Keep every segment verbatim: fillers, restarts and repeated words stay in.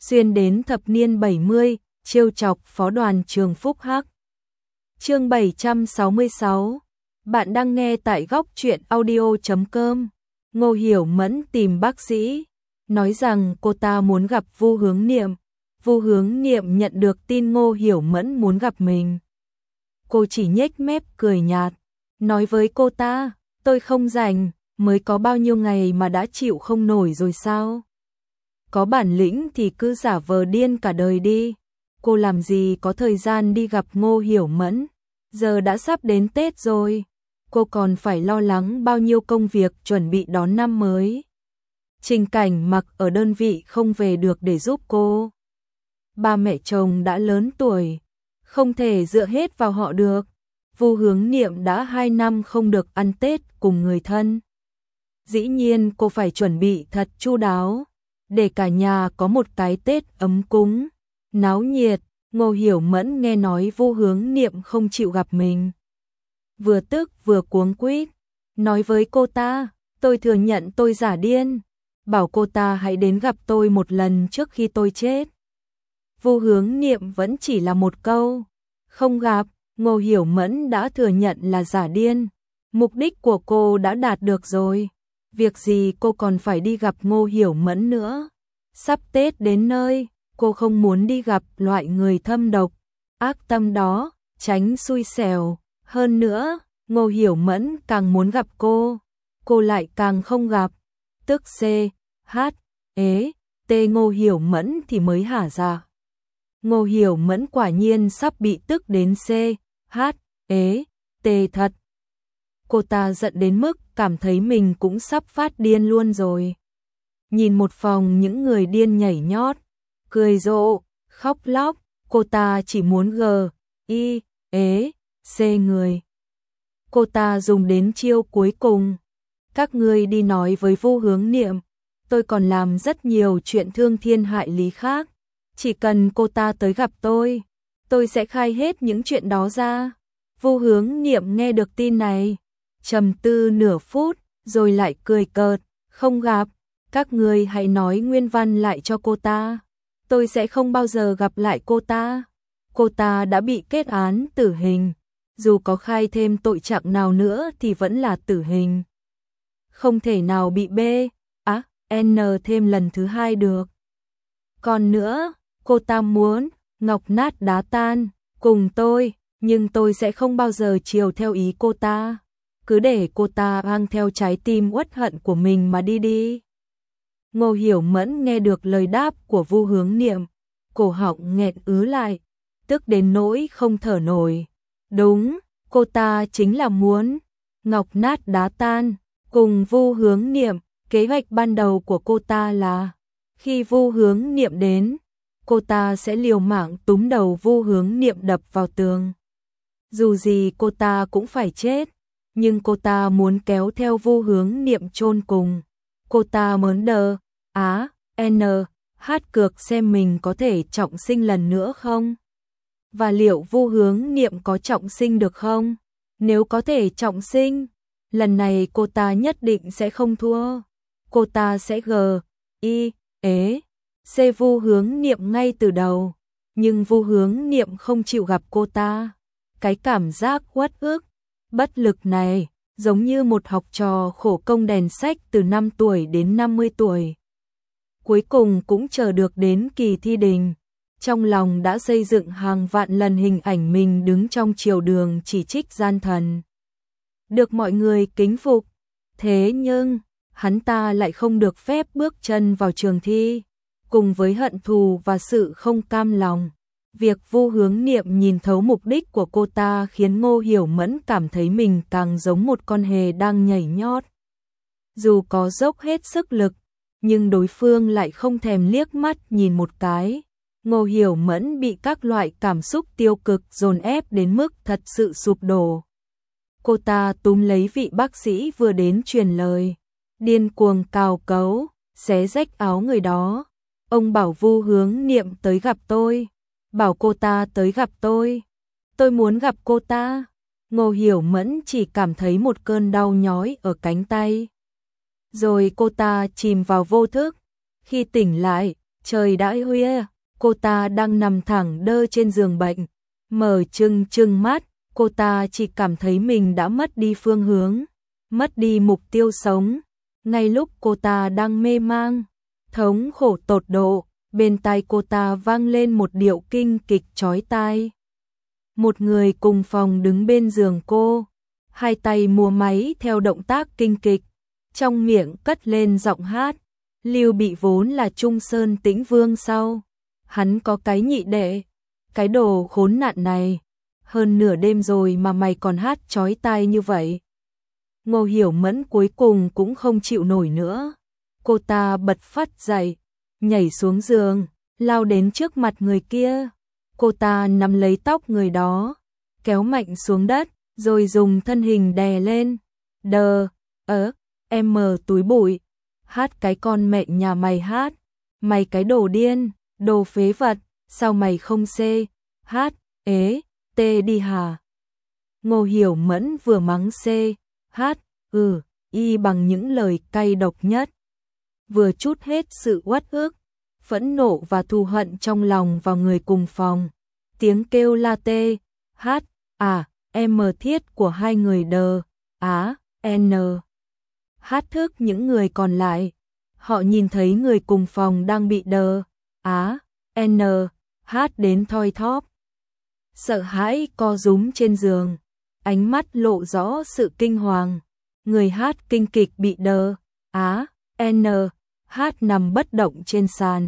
xuyên đến thập niên bảy mươi, trêu chọc phó đoàn trường Phúc Hắc. Chương bảy trăm sáu mươi sáu. Bạn đang nghe tại góc truyện audio chấm com. Ngô Hiểu Mẫn tìm bác sĩ, nói rằng cô ta muốn gặp Vu Hướng Niệm. Vu Hướng Niệm nhận được tin Ngô Hiểu Mẫn muốn gặp mình. Cô chỉ nhếch mép cười nhạt, nói với cô ta, tôi không rảnh, mới có bao nhiêu ngày mà đã chịu không nổi rồi sao? Có bản lĩnh thì cứ giả vờ điên cả đời đi. Cô làm gì có thời gian đi gặp Ngô Hiểu Mẫn, giờ đã sắp đến Tết rồi. Cô còn phải lo lắng bao nhiêu công việc chuẩn bị đón năm mới. Trình Cảnh Mặc ở đơn vị không về được để giúp cô. Ba mẹ chồng đã lớn tuổi, không thể dựa hết vào họ được. Vu Hướng Niệm đã hai năm không được ăn Tết cùng người thân. Dĩ nhiên cô phải chuẩn bị thật chu đáo, để cả nhà có một cái Tết ấm cúng, náo nhiệt. Ngô Hiểu Mẫn nghe nói Vu Hướng Niệm không chịu gặp mình, vừa tức vừa cuống quýt, nói với cô ta, tôi thừa nhận tôi giả điên, bảo cô ta hãy đến gặp tôi một lần trước khi tôi chết. Vu Hướng Niệm vẫn chỉ là một câu, không gặp. Ngô Hiểu Mẫn đã thừa nhận là giả điên, mục đích của cô đã đạt được rồi. Việc gì cô còn phải đi gặp Ngô Hiểu Mẫn nữa? Sắp Tết đến nơi, cô không muốn đi gặp loại người thâm độc, ác tâm đó, tránh xui xẻo. Hơn nữa, Ngô Hiểu Mẫn càng muốn gặp cô, cô lại càng không gặp. Tức C, H, ế, T Ngô Hiểu Mẫn thì mới hả dạ. Ngô Hiểu Mẫn quả nhiên sắp bị tức đến C, H, ế, T thật. Cô ta giận đến mức cảm thấy mình cũng sắp phát điên luôn rồi. Nhìn một phòng những người điên nhảy nhót, cười rộ, khóc lóc, cô ta chỉ muốn g, i, ế, c người. Cô ta dùng đến chiêu cuối cùng. Các ngươi đi nói với Vu Hướng Niệm, tôi còn làm rất nhiều chuyện thương thiên hại lý khác. Chỉ cần cô ta tới gặp tôi, tôi sẽ khai hết những chuyện đó ra. Vu Hướng Niệm nghe được tin này, trầm tư nửa phút, rồi lại cười cợt, không gặp, các ngươi hãy nói nguyên văn lại cho cô ta. Tôi sẽ không bao giờ gặp lại cô ta. Cô ta đã bị kết án tử hình, dù có khai thêm tội trạng nào nữa thì vẫn là tử hình. Không thể nào bị B, á, N thêm lần thứ hai được. Còn nữa, cô ta muốn ngọc nát đá tan cùng tôi, nhưng tôi sẽ không bao giờ chiều theo ý cô ta. Cứ để cô ta mang theo trái tim uất hận của mình mà đi đi. Ngô Hiểu Mẫn nghe được lời đáp của Vu Hướng Niệm, cổ họng nghẹn ứ lại, tức đến nỗi không thở nổi. Đúng, cô ta chính là muốn ngọc nát đá tan cùng Vu Hướng Niệm. Kế hoạch ban đầu của cô ta là khi Vu Hướng Niệm đến, cô ta sẽ liều mạng túm đầu Vu Hướng Niệm đập vào tường. Dù gì cô ta cũng phải chết, nhưng cô ta muốn kéo theo Vu Hướng Niệm chôn cùng. Cô ta muốn đờ, á, n, hát cược xem mình có thể trọng sinh lần nữa không? Và liệu Vu Hướng Niệm có trọng sinh được không? Nếu có thể trọng sinh, lần này cô ta nhất định sẽ không thua. Cô ta sẽ g, i, ế, c Vu Hướng Niệm ngay từ đầu. Nhưng Vu Hướng Niệm không chịu gặp cô ta. Cái cảm giác uất ức, bất lực này, giống như một học trò khổ công đèn sách từ năm tuổi đến năm mươi tuổi. Cuối cùng cũng chờ được đến kỳ thi đình. Trong lòng đã xây dựng hàng vạn lần hình ảnh mình đứng trong triều đường chỉ trích gian thần, được mọi người kính phục. Thế nhưng, hắn ta lại không được phép bước chân vào trường thi. Cùng với hận thù và sự không cam lòng, việc Vu Hướng Niệm nhìn thấu mục đích của cô ta khiến Ngô Hiểu Mẫn cảm thấy mình càng giống một con hề đang nhảy nhót. Dù có dốc hết sức lực, nhưng đối phương lại không thèm liếc mắt nhìn một cái. Ngô Hiểu Mẫn bị các loại cảm xúc tiêu cực dồn ép đến mức thật sự sụp đổ. Cô ta túm lấy vị bác sĩ vừa đến truyền lời, điên cuồng cào cấu, xé rách áo người đó. Ông bảo Vu Hướng Niệm tới gặp tôi, bảo cô ta tới gặp tôi. Tôi muốn gặp cô ta. Ngô Hiểu Mẫn chỉ cảm thấy một cơn đau nhói ở cánh tay. Rồi cô ta chìm vào vô thức. Khi tỉnh lại, Trời đã khuya, cô ta đang nằm thẳng đơ trên giường bệnh, mở trừng trừng mắt, cô ta chỉ cảm thấy mình đã mất đi phương hướng, mất đi mục tiêu sống. Ngay lúc cô ta đang mê mang, thống khổ tột độ, bên tai cô ta vang lên một điệu kinh kịch chói tai. Một người cùng phòng đứng bên giường cô, hai tay múa máy theo động tác kinh kịch, trong miệng cất lên giọng hát. Lưu Bị vốn là Trung Sơn Tĩnh Vương sau, hắn có cái nhị đệ, cái đồ khốn nạn này, hơn nửa đêm rồi mà mày còn hát chói tai như vậy. Ngô Hiểu Mẫn cuối cùng cũng không chịu nổi nữa, cô ta bật phắt dậy, nhảy xuống giường, lao đến trước mặt người kia. Cô ta nắm lấy tóc người đó, kéo mạnh xuống đất, rồi dùng thân hình đè lên. Đờ, ớ, em mờ túi bụi, hát cái con mẹ nhà mày hát, mày cái đồ điên, đồ phế vật, sao mày không xê, hát, ế, tê đi hả? Ngô Hiểu Mẫn vừa mắng xê, hát, ừ, y bằng những lời cay độc nhất, vừa trút hết sự uất ức, phẫn nộ và thù hận trong lòng vào người cùng phòng. Tiếng kêu la tê, hát, à, em thiết của hai người đờ, á, n. Hát thức những người còn lại. Họ nhìn thấy người cùng phòng đang bị đờ, á, n. Hát đến thoi thóp. Sợ hãi co rúm trên giường, ánh mắt lộ rõ sự kinh hoàng. Người hát kinh kịch bị đờ, á, n. Hát nằm bất động trên sàn.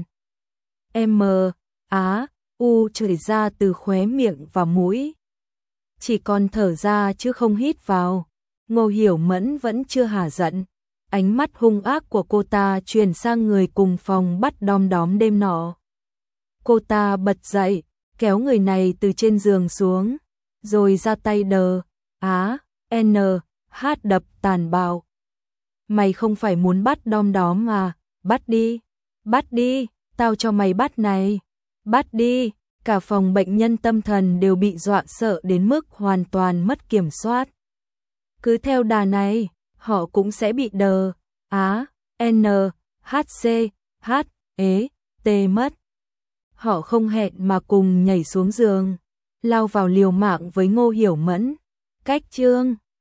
M, á, u chảy ra từ khóe miệng và mũi. Chỉ còn thở ra chứ không hít vào. Ngô Hiểu Mẫn vẫn chưa hả giận. Ánh mắt hung ác của cô ta chuyển sang người cùng phòng bắt đom đóm đêm nọ. Cô ta bật dậy, kéo người này từ trên giường xuống, rồi ra tay đờ, á, n, hát đập tàn bạo. Mày không phải muốn bắt đom đóm mà, bắt đi, bắt đi, tao cho mày bắt này, bắt đi. Cả phòng bệnh nhân tâm thần đều bị dọa sợ đến mức hoàn toàn mất kiểm soát. Cứ theo đà này, họ cũng sẽ bị đờ, á, n, hát xê, hát, ế, tê mất. Họ không hẹn mà cùng nhảy xuống giường, lao vào liều mạng với Ngô Hiểu Mẫn. Cách chương